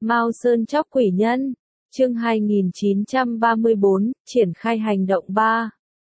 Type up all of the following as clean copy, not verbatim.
Mao Sơn chóc quỷ nhân. Chương 2934, triển khai hành động 3.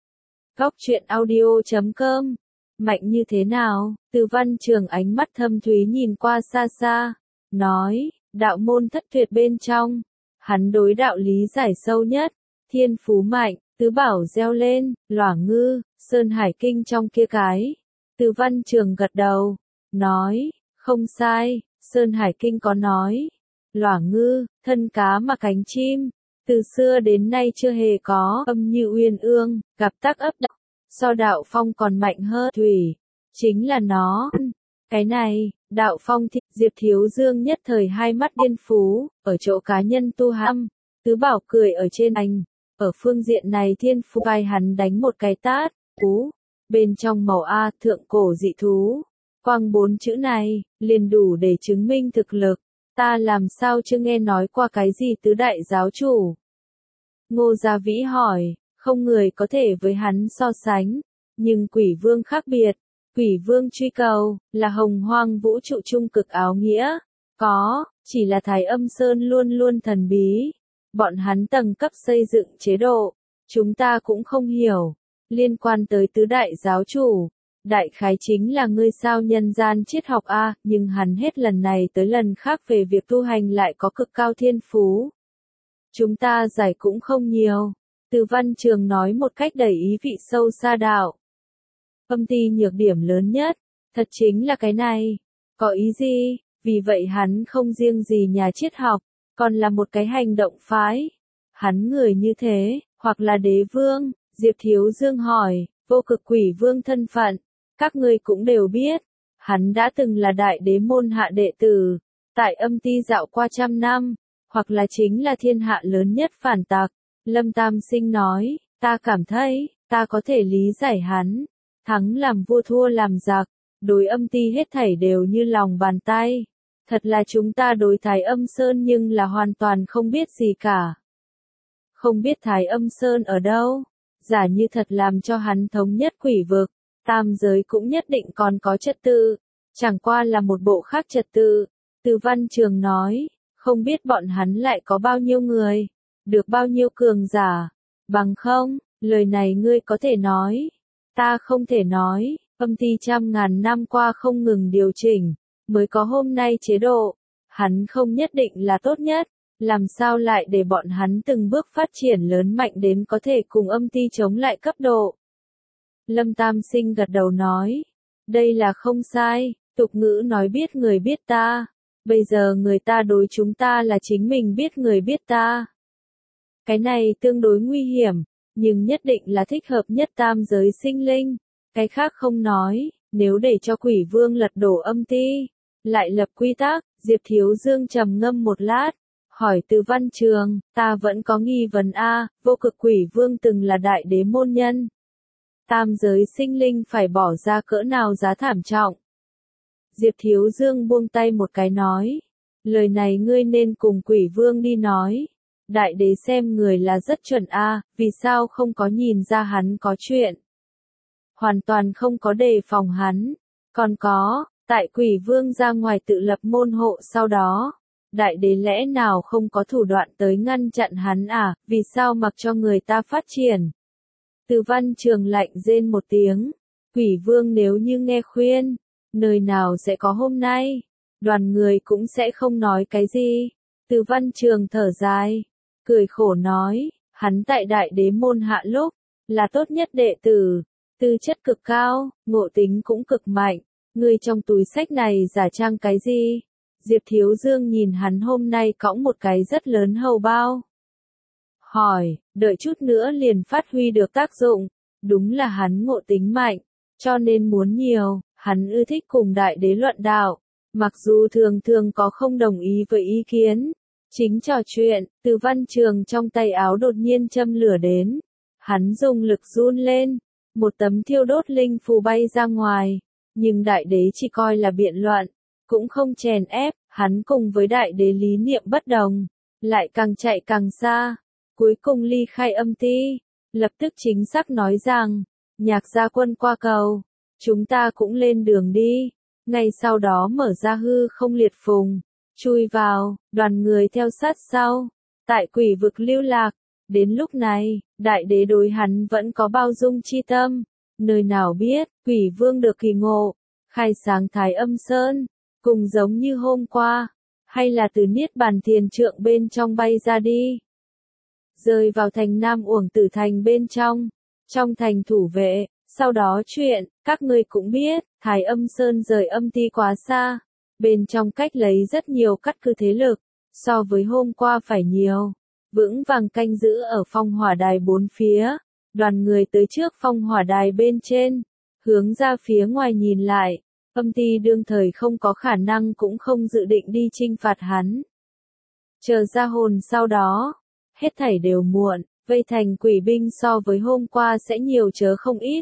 Góc truyện audio.com. Mạnh như thế nào? Từ Văn Trường ánh mắt thâm thúy nhìn qua xa xa, nói, đạo môn thất tuyệt bên trong, hắn đối đạo lý giải sâu nhất, thiên phú mạnh, tứ bảo reo lên, Lỏa Ngư, Sơn Hải Kinh trong kia cái. Từ Văn Trường gật đầu, nói, không sai, Sơn Hải Kinh có nói, Lỏa Ngư, thân cá mà cánh chim, từ xưa đến nay chưa hề có âm như uyên ương, gặp tác ấp đạo, so đạo phong còn mạnh hơn thủy, chính là nó. Cái này, đạo phong thì Diệp Thiếu Dương nhất thời hai mắt điên phú, ở chỗ cá nhân tu hăm, tứ bảo cười ở trên anh, ở phương diện này thiên phú vai hắn đánh một cái tát, cú, bên trong màu A thượng cổ dị thú, quang 4 chữ này, liền đủ để chứng minh thực lực, ta làm sao chưa nghe nói qua cái gì tứ đại giáo chủ. Ngô Gia Vĩ hỏi, không người có thể với hắn so sánh, nhưng quỷ vương khác biệt. Quỷ vương truy cầu, là hồng hoang vũ trụ trung cực áo nghĩa, có, chỉ là Thái Âm Sơn luôn luôn thần bí. Bọn hắn tầng cấp xây dựng chế độ, chúng ta cũng không hiểu, liên quan tới tứ đại giáo chủ. Đại khái chính là ngươi sao nhân gian triết học A, nhưng hắn hết lần này tới lần khác về việc tu hành lại có cực cao thiên phú. Chúng ta giải cũng không nhiều. Từ Văn Trường nói một cách đầy ý vị sâu xa đạo. Âm ty nhược điểm lớn nhất, thật chính là cái này. Có ý gì? Vì vậy hắn không riêng gì nhà triết học, còn là một cái hành động phái. Hắn người như thế, hoặc là đế vương, Diệp Thiếu Dương hỏi, vô cực quỷ vương thân phận, các ngươi cũng đều biết. Hắn đã từng là đại đế môn hạ đệ tử, tại âm ty dạo qua 100 năm, hoặc là chính là thiên hạ lớn nhất phản tặc. Lâm Tam Sinh nói, ta cảm thấy, ta có thể lý giải hắn. Thắng làm vua thua làm giặc, đối âm ty hết thảy đều như lòng bàn tay. Thật là chúng ta đối Thái Âm Sơn nhưng là hoàn toàn không biết gì cả. Không biết Thái Âm Sơn ở đâu, giả như thật làm cho hắn thống nhất quỷ vực, tam giới cũng nhất định còn có trật tự, chẳng qua là một bộ khác trật tự. Từ Văn Trường nói, không biết bọn hắn lại có bao nhiêu người, được bao nhiêu cường giả, bằng không, lời này ngươi có thể nói. Ta không thể nói, âm ty 100.000 năm qua không ngừng điều chỉnh, mới có hôm nay chế độ. Hắn không nhất định là tốt nhất, làm sao lại để bọn hắn từng bước phát triển lớn mạnh đến có thể cùng âm ty chống lại cấp độ. Lâm Tam Sinh gật đầu nói, đây là không sai, tục ngữ nói biết người biết ta, bây giờ người ta đối chúng ta là chính mình biết người biết ta. Cái này tương đối nguy hiểm. Nhưng nhất định là thích hợp nhất tam giới sinh linh. Cái khác không nói, nếu để cho quỷ vương lật đổ âm ty, lại lập quy tắc, Diệp Thiếu Dương trầm ngâm một lát, hỏi Từ Văn Trường, ta vẫn có nghi vấn A, vô cực quỷ vương từng là đại đế môn nhân. Tam giới sinh linh phải bỏ ra cỡ nào giá thảm trọng. Diệp Thiếu Dương buông tay một cái nói, lời này ngươi nên cùng quỷ vương đi nói. Đại đế xem người là rất chuẩn A, vì sao không có nhìn ra hắn có chuyện. Hoàn toàn không có đề phòng hắn. Còn có, tại quỷ vương ra ngoài tự lập môn hộ sau đó. Đại đế lẽ nào không có thủ đoạn tới ngăn chặn hắn à, vì sao mặc cho người ta phát triển. Từ Văn Trường lạnh rên một tiếng. Quỷ vương nếu như nghe khuyên, nơi nào sẽ có hôm nay. Đoàn người cũng sẽ không nói cái gì. Từ Văn Trường thở dài. Cười khổ nói, hắn tại đại đế môn hạ lúc, là tốt nhất đệ tử, tư chất cực cao, ngộ tính cũng cực mạnh, người trong túi sách này giả trang cái gì? Diệp Thiếu Dương nhìn hắn hôm nay cõng một cái rất lớn hầu bao. Hỏi, đợi chút nữa liền phát huy được tác dụng, đúng là hắn ngộ tính mạnh, cho nên muốn nhiều, hắn ưa thích cùng đại đế luận đạo, mặc dù thường thường có không đồng ý với ý kiến. Chính trò chuyện, Từ Văn Trường trong tay áo đột nhiên châm lửa đến. Hắn dùng lực run lên, một tấm thiêu đốt linh phù bay ra ngoài. Nhưng đại đế chỉ coi là biện luận, cũng không chèn ép, hắn cùng với đại đế lý niệm bất đồng. Lại càng chạy càng xa, cuối cùng ly khai âm ty. Lập tức chính xác nói rằng, Nhạc gia quân qua cầu, chúng ta cũng lên đường đi. Ngay sau đó mở ra hư không liệt phùng. chui vào, đoàn người theo sát sau, tại quỷ vực lưu lạc. Đến lúc này, đại đế đối hắn vẫn có bao dung chi tâm, nơi nào biết, quỷ vương được kỳ ngộ, khai sáng Thái Âm Sơn, cùng giống như hôm qua, hay là từ Niết Bàn Thiền Trượng bên trong bay ra đi, rơi vào thành Nam Uổng Tử Thành bên trong thành thủ vệ. Sau đó chuyện, các ngươi cũng biết, Thái Âm Sơn rời âm ti quá xa, bên trong cách lấy rất nhiều cắt cứ thế lực, so với hôm qua phải nhiều, vững vàng canh giữ ở phong hỏa đài bốn phía. Đoàn người tới trước phong hỏa đài bên trên, hướng ra phía ngoài nhìn lại, âm ti đương thời không có khả năng cũng không dự định đi chinh phạt hắn. Chờ ra hồn sau đó, hết thảy đều muộn, vây thành quỷ binh so với hôm qua sẽ nhiều chớ không ít.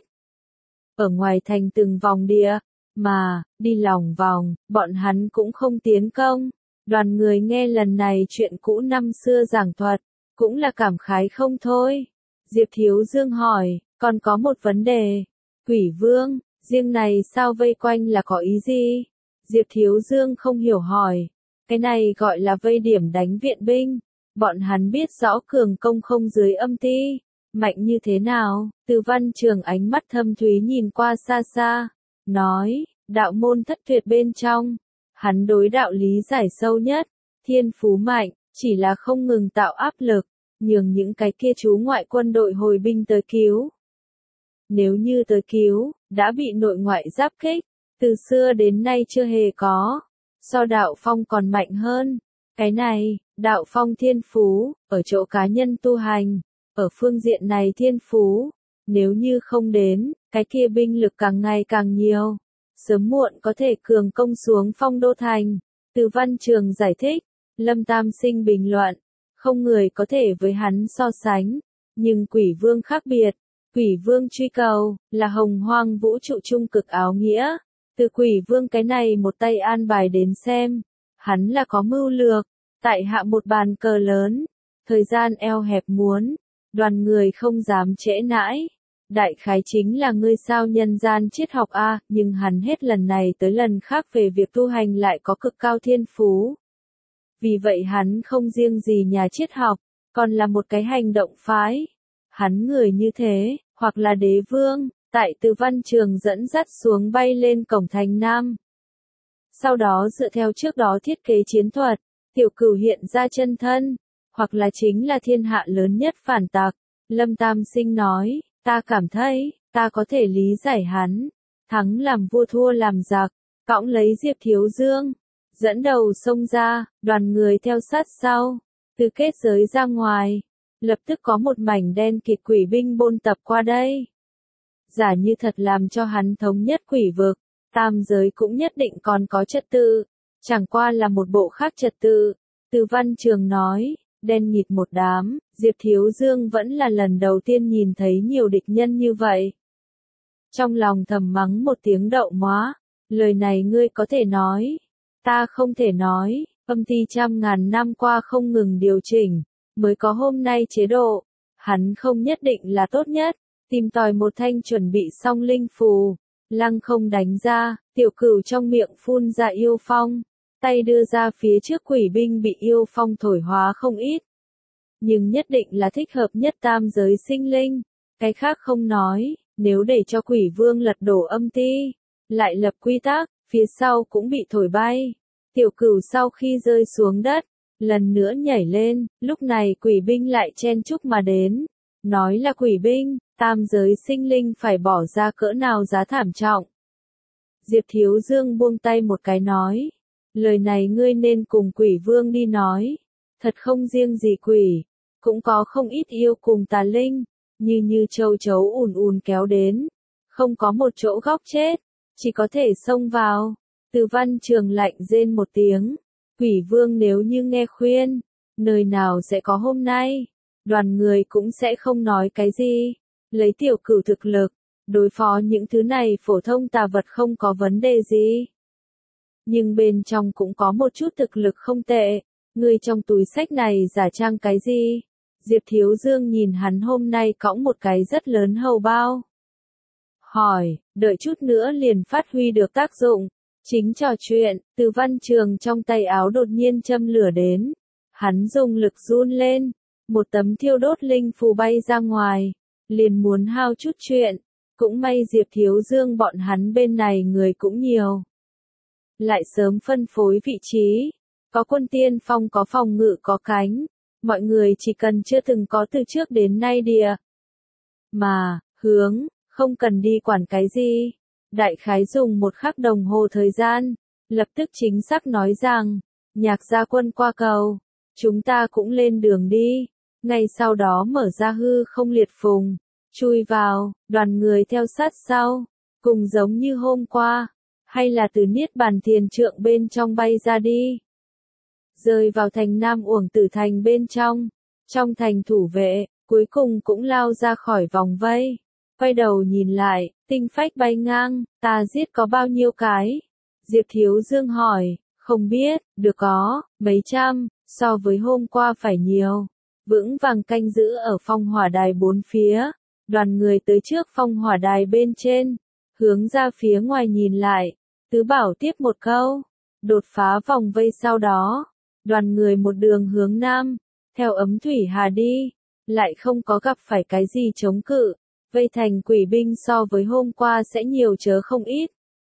Ở ngoài thành từng vòng địa, mà, đi lòng vòng, bọn hắn cũng không tiến công. Đoàn người nghe lần này chuyện cũ năm xưa giảng thuật, cũng là cảm khái không thôi. Diệp Thiếu Dương hỏi, còn có một vấn đề. Quỷ vương, riêng này sao vây quanh là có ý gì? Diệp Thiếu Dương không hiểu hỏi. Cái này gọi là vây điểm đánh viện binh. Bọn hắn biết rõ cường công không dưới âm ti. Mạnh như thế nào? Từ Văn Trường ánh mắt thâm thúy nhìn qua xa xa. Nói, đạo môn thất tuyệt bên trong. Hắn đối đạo lý giải sâu nhất. Thiên phú mạnh, chỉ là không ngừng tạo áp lực, nhường những cái kia chú ngoại quân đội hồi binh tới cứu. Nếu như tới cứu, đã bị nội ngoại giáp kích, từ xưa đến nay chưa hề có. So đạo phong còn mạnh hơn. Cái này, đạo phong thiên phú, ở chỗ cá nhân tu hành, ở phương diện này thiên phú, nếu như không đến, cái kia binh lực càng ngày càng nhiều, sớm muộn có thể cường công xuống phong đô thành. Từ Văn Trường giải thích, Lâm Tam Sinh bình luận, không người có thể với hắn so sánh, nhưng quỷ vương khác biệt, quỷ vương truy cầu, là hồng hoang vũ trụ trung cực áo nghĩa, từ quỷ vương cái này một tay an bài đến xem, hắn là có mưu lược, tại hạ một bàn cờ lớn, thời gian eo hẹp muốn, đoàn người không dám trễ nãi. Đại khái chính là ngươi sao nhân gian triết học a, nhưng hắn hết lần này tới lần khác về việc tu hành lại có cực cao thiên phú. Vì vậy hắn không riêng gì nhà triết học, còn là một cái hành động phái. Hắn người như thế, hoặc là đế vương, tại Từ Văn Trường dẫn dắt xuống bay lên cổng thành Nam. Sau đó dựa theo trước đó thiết kế chiến thuật, Tiểu Cửu hiện ra chân thân, hoặc là chính là thiên hạ lớn nhất phản tặc. Lâm Tam Sinh nói, ta cảm thấy, ta có thể lý giải hắn, thắng làm vua thua làm giặc, cõng lấy Diệp Thiếu Dương, dẫn đầu xông ra, đoàn người theo sát sau, từ kết giới ra ngoài, lập tức có một mảnh đen kịt quỷ binh bôn tập qua đây. Giả như thật làm cho hắn thống nhất quỷ vực, tam giới cũng nhất định còn có trật tự, chẳng qua là một bộ khác trật tự. Từ Văn Trường nói, đen nghịt một đám, Diệp Thiếu Dương vẫn là lần đầu tiên nhìn thấy nhiều địch nhân như vậy. Trong lòng thầm mắng một tiếng đậu móa, lời này ngươi có thể nói, ta không thể nói, âm ti trăm ngàn năm qua không ngừng điều chỉnh, mới có hôm nay chế độ, hắn không nhất định là tốt nhất, tìm tòi một thanh chuẩn bị xong linh phù, lăng không đánh ra, Tiểu Cửu trong miệng phun ra yêu phong, tay đưa ra phía trước quỷ binh bị yêu phong thổi hóa không ít. Nhưng nhất định là thích hợp nhất tam giới sinh linh, cái khác không nói, nếu để cho quỷ vương lật đổ âm ti, lại lập quy tắc, phía sau cũng bị thổi bay. Tiểu Cửu sau khi rơi xuống đất, lần nữa nhảy lên, lúc này quỷ binh lại chen chúc mà đến. Nói là quỷ binh, tam giới sinh linh phải bỏ ra cỡ nào giá thảm trọng. Diệp Thiếu Dương buông tay một cái nói, lời này ngươi nên cùng quỷ vương đi nói, thật không riêng gì quỷ, cũng có không ít yêu cùng tà linh, như châu chấu ùn ùn kéo đến, không có một chỗ góc chết, chỉ có thể xông vào. Từ Văn Trường lạnh rên một tiếng, quỷ vương nếu như nghe khuyên, nơi nào sẽ có hôm nay, đoàn người cũng sẽ không nói cái gì, lấy Tiểu Cửu thực lực, đối phó những thứ này phổ thông tà vật không có vấn đề gì. Nhưng bên trong cũng có một chút thực lực không tệ, người trong túi sách này giả trang cái gì? Diệp Thiếu Dương nhìn hắn hôm nay cõng một cái rất lớn hầu bao. Hỏi, đợi chút nữa liền phát huy được tác dụng, Chính trò chuyện, Từ Văn Trường trong tay áo đột nhiên châm lửa đến. Hắn dùng lực run lên, một tấm thiêu đốt linh phù bay ra ngoài, liền muốn hao chút chuyện. Cũng may Diệp Thiếu Dương bọn hắn bên này người cũng nhiều. Lại sớm phân phối vị trí, có quân tiên phong có phòng ngự có cánh, mọi người chỉ cần chưa từng có từ trước đến nay địa. Mà, hướng, không cần đi quản cái gì. Đại khái dùng một khắc đồng hồ thời gian, lập tức chính xác nói rằng, Nhạc gia quân qua cầu, chúng ta cũng lên đường đi. Ngay sau đó mở ra hư không liệt phùng, chui vào, đoàn người theo sát sau, cùng giống như hôm qua, hay là từ Niết Bàn Thiền Trượng bên trong bay ra đi. Rơi vào thành Nam Uổng Tử Thành bên trong thành thủ vệ, cuối cùng cũng lao ra khỏi vòng vây. Quay đầu nhìn lại, tinh phách bay ngang, ta giết có bao nhiêu cái? Diệp Thiếu Dương hỏi, không biết, được có, mấy trăm, so với hôm qua phải nhiều. Vững vàng canh giữ ở phong hỏa đài bốn phía, đoàn người tới trước phong hỏa đài bên trên, hướng ra phía ngoài nhìn lại, Tứ Bảo tiếp một câu, đột phá vòng vây sau đó, đoàn người một đường hướng nam, theo ấm thủy hà đi, lại không có gặp phải cái gì chống cự, vây thành quỷ binh so với hôm qua sẽ nhiều chớ không ít.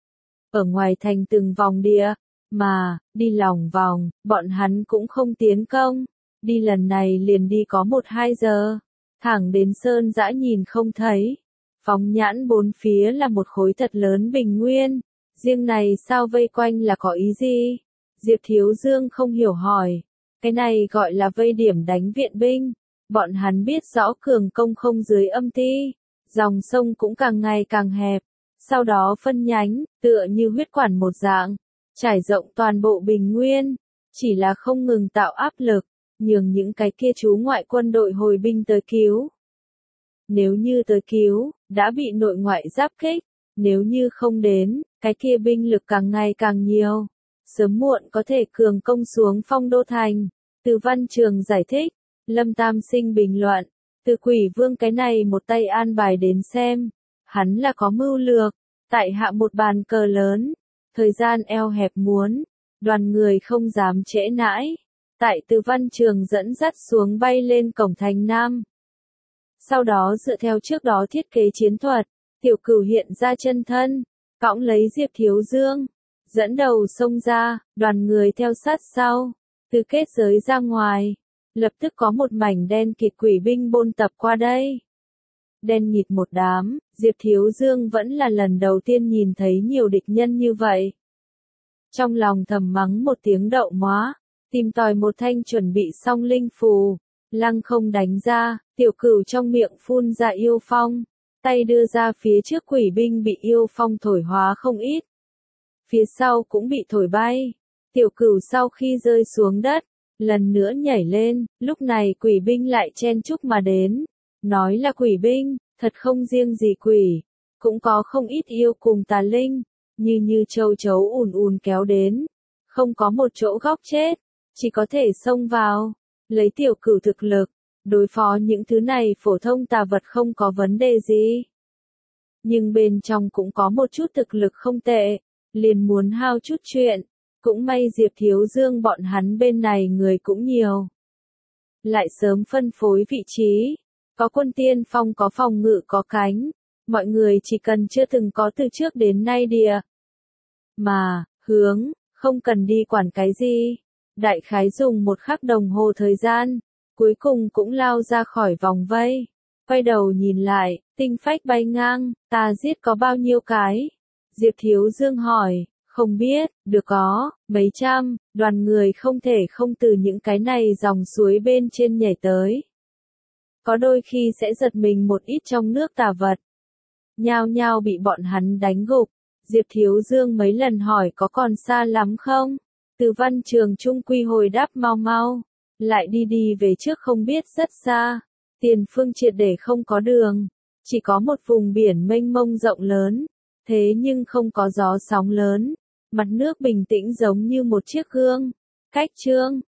Ở ngoài thành từng vòng địa, mà, đi lòng vòng, bọn hắn cũng không tiến công, đi lần này liền đi có 1-2 giờ, thẳng đến sơn dã nhìn không thấy. Phóng nhãn bốn phía là một khối thật lớn bình nguyên, riêng này sao vây quanh là có ý gì? Diệp Thiếu Dương không hiểu hỏi, cái này gọi là vây điểm đánh viện binh, bọn hắn biết rõ cường công không dưới âm ti, dòng sông cũng càng ngày càng hẹp, sau đó phân nhánh, tựa như huyết quản một dạng, trải rộng toàn bộ bình nguyên, chỉ là không ngừng tạo áp lực, nhường những cái kia chú ngoại quân đội hồi binh tới cứu. Nếu như tới cứu, đã bị nội ngoại giáp kích, nếu như không đến, cái kia binh lực càng ngày càng nhiều, sớm muộn có thể cường công xuống Phong Đô Thành. Từ Văn Trường giải thích, Lâm Tam Sinh bình luận, từ Quỷ Vương cái này một tay an bài đến xem, hắn là có mưu lược, tại hạ một bàn cờ lớn, thời gian eo hẹp muốn, đoàn người không dám trễ nãi, tại Từ Văn Trường dẫn dắt xuống bay lên cổng thành Nam. Sau đó dựa theo trước đó thiết kế chiến thuật, Tiểu Cửu hiện ra chân thân, cõng lấy Diệp Thiếu Dương, dẫn đầu xông ra, đoàn người theo sát sau, từ kết giới ra ngoài, lập tức có một mảnh đen kịt quỷ binh bôn tập qua đây. Đen nghịt một đám, Diệp Thiếu Dương vẫn là lần đầu tiên nhìn thấy nhiều địch nhân như vậy. Trong lòng thầm mắng một tiếng đậu móa, tìm tòi một thanh chuẩn bị xong linh phù, lăng không đánh ra, Tiểu Cửu trong miệng phun ra yêu phong, tay đưa ra phía trước quỷ binh bị yêu phong thổi hóa không ít. Phía sau cũng bị thổi bay, Tiểu Cửu sau khi rơi xuống đất, lần nữa nhảy lên, lúc này quỷ binh lại chen chúc mà đến. Nói là quỷ binh, thật không riêng gì quỷ, cũng có không ít yêu cùng tà linh, như châu chấu ùn ùn kéo đến, không có một chỗ góc chết, chỉ có thể xông vào, lấy Tiểu Cửu thực lực, đối phó những thứ này phổ thông tà vật không có vấn đề gì. Nhưng bên trong cũng có một chút thực lực không tệ, liền muốn hao chút chuyện, cũng may Diệp Thiếu Dương bọn hắn bên này người cũng nhiều. Lại sớm phân phối vị trí, có quân tiên phong có phòng ngự có cánh, mọi người chỉ cần chưa từng có từ trước đến nay địa. Mà, hướng, không cần đi quản cái gì, đại khái dùng một khắc đồng hồ thời gian, cuối cùng cũng lao ra khỏi vòng vây. Quay đầu nhìn lại, tinh phách bay ngang, ta giết có bao nhiêu cái? Diệp Thiếu Dương hỏi, không biết, được có, mấy trăm, đoàn người không thể không từ những cái này dòng suối bên trên nhảy tới. Có đôi khi sẽ giật mình một ít trong nước tà vật. Nhao nhao bị bọn hắn đánh gục, Diệp Thiếu Dương mấy lần hỏi có còn xa lắm không? Từ Văn Trường trung quy hồi đáp mau mau, lại đi về trước không biết rất xa, tiền phương triệt để không có đường, chỉ có một vùng biển mênh mông rộng lớn, thế nhưng không có gió sóng lớn, mặt nước bình tĩnh giống như một chiếc gương, cách trương,